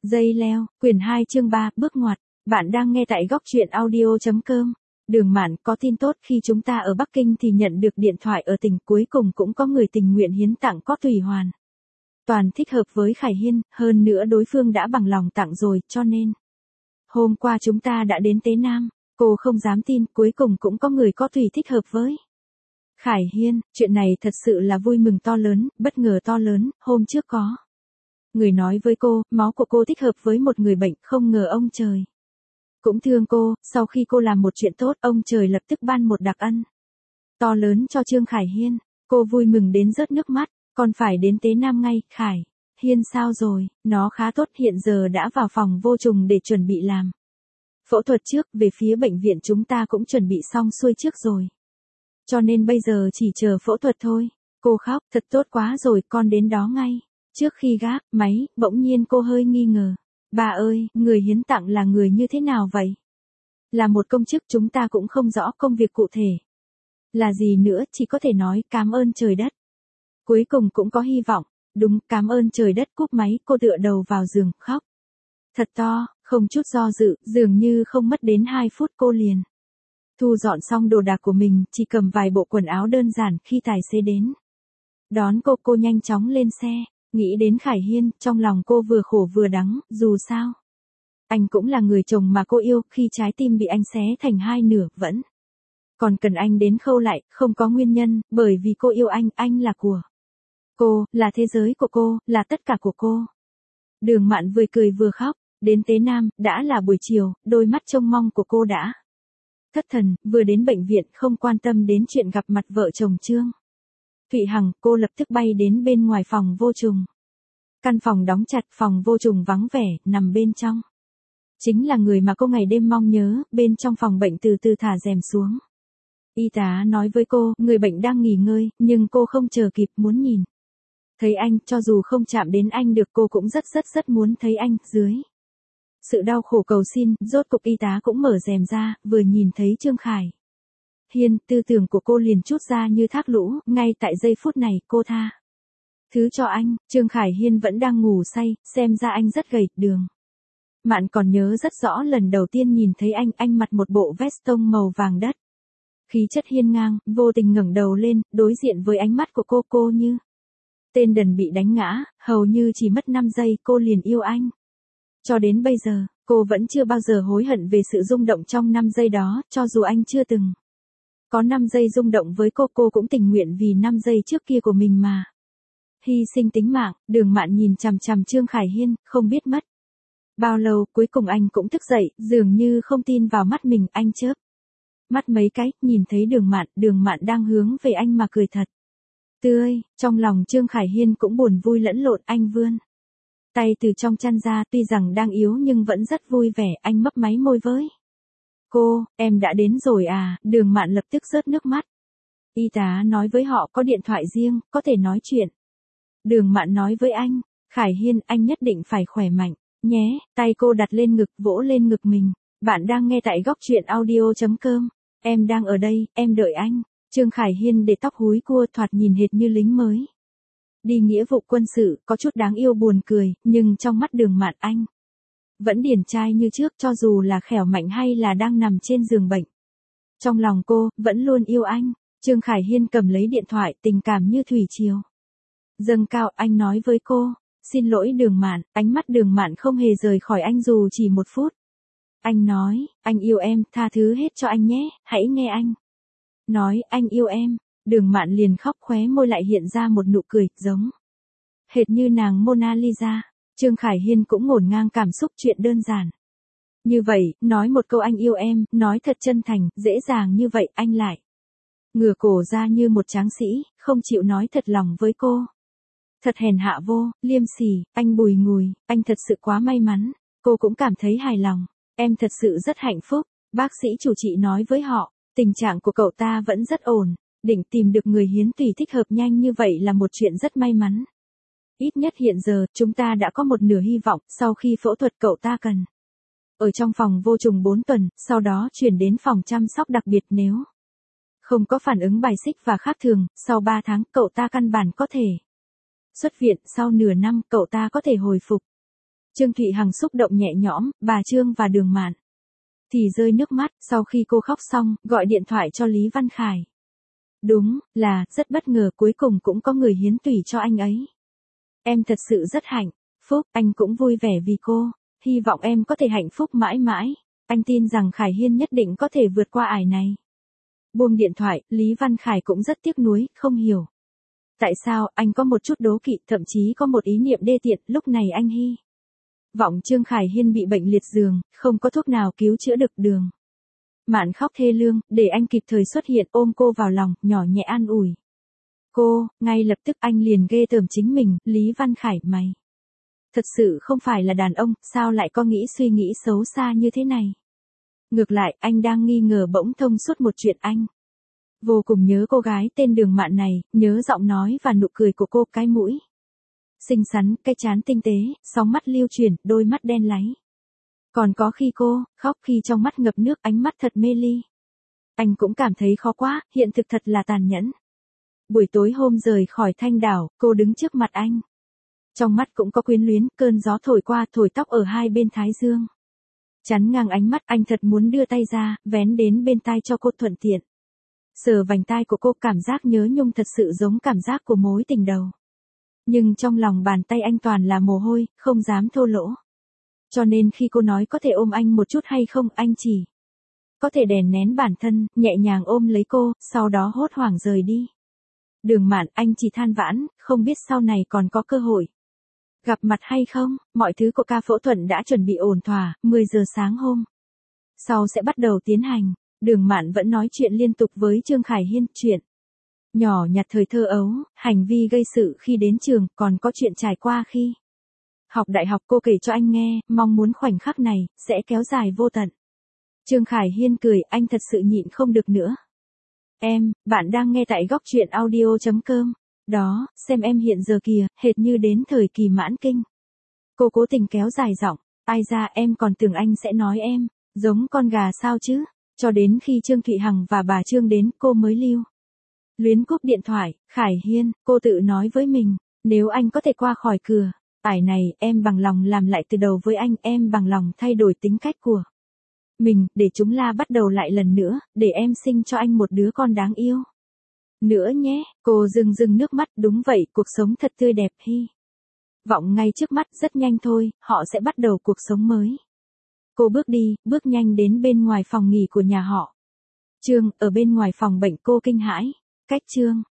Dây leo, quyển 2 chương 3, bước ngoặt. Bạn đang nghe tại góc truyện audio.com. Đường Mạn có tin tốt khi chúng ta ở Bắc Kinh thì nhận được điện thoại ở tỉnh cuối cùng cũng có người tình nguyện hiến tặng có Thủy Hoàn. Toàn thích hợp với Khải Hiên, hơn nữa đối phương đã bằng lòng tặng rồi, cho nên. Hôm qua chúng ta đã đến Tế Nam, cô không dám tin cuối cùng cũng có người có Thủy thích hợp với. Khải Hiên, chuyện này thật sự là vui mừng to lớn, bất ngờ to lớn, hôm trước có. Người nói với cô, máu của cô thích hợp với một người bệnh, không ngờ ông trời cũng thương cô, sau khi cô làm một chuyện tốt, ông trời lập tức ban một đặc ân to lớn cho Trương Khải Hiên. Cô vui mừng đến rớt nước mắt, còn phải đến Tế Nam ngay. Khải Hiên sao rồi? Nó khá tốt, hiện giờ đã vào phòng vô trùng để chuẩn bị làm phẫu thuật trước, về phía bệnh viện chúng ta cũng chuẩn bị xong xuôi trước rồi. Cho nên bây giờ chỉ chờ phẫu thuật thôi. Cô khóc, thật tốt quá rồi, con đến đó ngay. Trước khi gác máy, bỗng nhiên cô hơi nghi ngờ. Bà ơi, người hiến tặng là người như thế nào vậy? Là một công chức, chúng ta cũng không rõ công việc cụ thể là gì nữa, chỉ có thể nói cảm ơn trời đất. Cuối cùng cũng có hy vọng. Đúng, cảm ơn trời đất. Cúp máy, cô tựa đầu vào giường, khóc thật to, không chút do dự, dường như không mất đến 2 phút cô liền thu dọn xong đồ đạc của mình, chỉ cầm vài bộ quần áo đơn giản. Khi tài xế đến đón cô nhanh chóng lên xe. Nghĩ đến Khải Hiên, trong lòng cô vừa khổ vừa đắng, dù sao anh cũng là người chồng mà cô yêu, khi trái tim bị anh xé thành hai nửa, vẫn còn cần anh đến khâu lại, không có nguyên nhân, bởi vì cô yêu anh là của cô, là thế giới của cô, là tất cả của cô. Đường Mạn vừa cười vừa khóc, đến Tế Nam, đã là buổi chiều, đôi mắt trông mong của cô đã thất thần, vừa đến bệnh viện không quan tâm đến chuyện gặp mặt vợ chồng Trương Thụy Hằng, cô lập tức bay đến bên ngoài phòng vô trùng. Căn phòng đóng chặt, phòng vô trùng vắng vẻ, nằm bên trong chính là người mà cô ngày đêm mong nhớ. Bên trong phòng bệnh từ từ thả rèm xuống. Y tá nói với cô, người bệnh đang nghỉ ngơi, nhưng cô không chờ kịp muốn nhìn thấy anh, cho dù không chạm đến anh được cô cũng rất muốn thấy anh. Dưới sự đau khổ cầu xin, rốt cục y tá cũng mở rèm ra, vừa nhìn thấy Trương Khải Hiên, tư tưởng của cô liền trút ra như thác lũ, ngay tại giây phút này cô tha thứ cho anh. Trương Khải Hiên vẫn đang ngủ say, xem ra anh rất gầy. Đường Mạn còn nhớ rất rõ lần đầu tiên nhìn thấy anh mặc một bộ vest tông màu vàng đất. Khí chất hiên ngang, vô tình ngẩng đầu lên, đối diện với ánh mắt của cô như tên đần bị đánh ngã, hầu như chỉ mất 5 giây cô liền yêu anh. Cho đến bây giờ, cô vẫn chưa bao giờ hối hận về sự rung động trong 5 giây đó, cho dù anh chưa từng có 5 giây rung động với cô cũng tình nguyện vì 5 giây trước kia của mình mà hy sinh tính mạng. Đường Mạn nhìn chằm chằm Trương Khải Hiên, không biết mất bao lâu, cuối cùng anh cũng thức dậy, dường như không tin vào mắt mình. Anh chớp mắt mấy cái, nhìn thấy Đường Mạn đang hướng về anh mà cười thật tươi. Trong lòng Trương Khải Hiên cũng buồn vui lẫn lộn, anh vươn tay từ trong chăn ra, tuy rằng đang yếu nhưng vẫn rất vui vẻ. Anh mấp máy môi với cô, em đã đến rồi à? Đường Mạn lập tức rớt nước mắt. Y tá nói với họ có điện thoại riêng, có thể nói chuyện. Đường Mạn nói với anh, Khải Hiên, anh nhất định phải khỏe mạnh nhé. Tay cô đặt lên ngực, vỗ lên ngực mình. Bạn đang nghe tại góc truyện audio.com. Em đang ở đây, em đợi anh. Trương Khải Hiên để tóc húi cua, thoạt nhìn hệt như lính mới đi nghĩa vụ quân sự, có chút đáng yêu buồn cười, nhưng trong mắt Đường Mạn anh vẫn điển trai như trước, cho dù là khỏe mạnh hay là đang nằm trên giường bệnh. Trong lòng cô, vẫn luôn yêu anh. Trương Khải Hiên cầm lấy điện thoại, tình cảm như thủy triều dâng cao. Anh nói với cô, xin lỗi Đường Mạn. Ánh mắt Đường Mạn không hề rời khỏi anh dù chỉ một phút. Anh nói, anh yêu em, tha thứ hết cho anh nhé, hãy nghe anh nói, anh yêu em. Đường Mạn liền khóc, khóe môi lại hiện ra một nụ cười, giống hệt như nàng Mona Lisa. Trương Khải Hiên cũng ngổn ngang cảm xúc, chuyện đơn giản như vậy, nói một câu anh yêu em, nói thật chân thành, dễ dàng như vậy, anh lại ngửa cổ ra như một tráng sĩ, không chịu nói thật lòng với cô. Thật hèn hạ vô, liêm sỉ, anh bùi ngùi, anh thật sự quá may mắn. Cô cũng cảm thấy hài lòng. Em thật sự rất hạnh phúc. Bác sĩ chủ trị nói với họ, tình trạng của cậu ta vẫn rất ổn. Định tìm được người hiến tủy thích hợp nhanh như vậy là một chuyện rất may mắn. Ít nhất hiện giờ, chúng ta đã có một nửa hy vọng. Sau khi phẫu thuật cậu ta cần ở trong phòng vô trùng 4 tuần, sau đó chuyển đến phòng chăm sóc đặc biệt. Nếu không có phản ứng bài xích và khác thường, sau 3 tháng cậu ta căn bản có thể xuất viện. Sau nửa năm cậu ta có thể hồi phục Trương Thụy Hằng xúc động nhẹ nhõm, bà Trương và Đường Mạn thì rơi nước mắt, sau khi cô khóc xong, gọi điện thoại cho Lý Văn Khải. Đúng, là, rất bất ngờ cuối cùng cũng có người hiến tủy cho anh ấy. Em thật sự rất hạnh phúc, anh cũng vui vẻ vì cô, hy vọng em có thể hạnh phúc mãi mãi. Anh tin rằng Khải Hiên nhất định có thể vượt qua ải này. Buông điện thoại, Lý Văn Khải cũng rất tiếc nuối, không hiểu. Tại sao, anh có một chút đố kỵ, thậm chí có một ý niệm đê tiện, lúc này anh hy vọng Trương Khải Hiên bị bệnh liệt giường, không có thuốc nào cứu chữa được. Đường Mạn khóc thê lương, để anh kịp thời xuất hiện ôm cô vào lòng, nhỏ nhẹ an ủi. Cô, ngay lập tức anh liền ghê tởm chính mình, Lý Văn Khải mày. Thật sự không phải là đàn ông, sao lại có suy nghĩ xấu xa như thế này? Ngược lại, anh đang nghi ngờ bỗng thông suốt một chuyện anh. Vô cùng nhớ cô gái tên Đường Mạn này, nhớ giọng nói và nụ cười của cô, cái mũi xinh xắn, cái trán tinh tế, sóng mắt lưu chuyển, đôi mắt đen láy. Còn có khi cô khóc khi trong mắt ngập nước, ánh mắt thật mê ly. Anh cũng cảm thấy khó quá, hiện thực thật là tàn nhẫn. Buổi tối hôm rời khỏi Thanh Đảo, cô đứng trước mặt anh. Trong mắt cũng có quyến luyến, cơn gió thổi qua thổi tóc ở hai bên thái dương. Chắn ngang ánh mắt, anh thật muốn đưa tay ra, vén đến bên tai cho cô thuận tiện. Sờ vành tai của cô, cảm giác nhớ nhung thật sự giống cảm giác của mối tình đầu. Nhưng trong lòng bàn tay anh toàn là mồ hôi, không dám thô lỗ. Cho nên khi cô nói có thể ôm anh một chút hay không, anh chỉ có thể đè nén bản thân, nhẹ nhàng ôm lấy cô, sau đó hốt hoảng rời đi. Đường Mạn, anh chỉ than vãn, không biết sau này còn có cơ hội gặp mặt hay không. Mọi thứ của ca phẫu thuật đã chuẩn bị ổn thỏa, 10 giờ sáng hôm sau sẽ bắt đầu tiến hành. Đường Mạn vẫn nói chuyện liên tục với Trương Khải Hiên, chuyện nhỏ nhặt thời thơ ấu, hành vi gây sự khi đến trường, còn có chuyện trải qua khi học đại học. Cô kể cho anh nghe, mong muốn khoảnh khắc này sẽ kéo dài vô tận. Trương Khải Hiên cười, anh thật sự nhịn không được nữa. Bạn đang nghe tại góc truyện audio.com. Đó, xem em hiện giờ kìa, hệt như đến thời kỳ mãn kinh. Cô cố tình kéo dài giọng, ai ra em còn tưởng anh sẽ nói em giống con gà sao chứ. Cho đến khi Trương Thụy Hằng và bà Trương đến, cô mới lưu luyến cúp điện thoại. Khải Hiên, cô tự nói với mình, nếu anh có thể qua khỏi cửa ải này, em bằng lòng làm lại từ đầu với anh, em bằng lòng thay đổi tính cách của mình, để chúng la bắt đầu lại lần nữa, để em sinh cho anh một đứa con đáng yêu nữa nhé. Cô rưng nước mắt, đúng vậy, cuộc sống thật tươi đẹp, hy vọng ngay trước mắt, rất nhanh thôi, họ sẽ bắt đầu cuộc sống mới. Cô bước nhanh đến bên ngoài phòng nghỉ của nhà họ Trương. Ở bên ngoài phòng bệnh, cô kinh hãi, cách Trương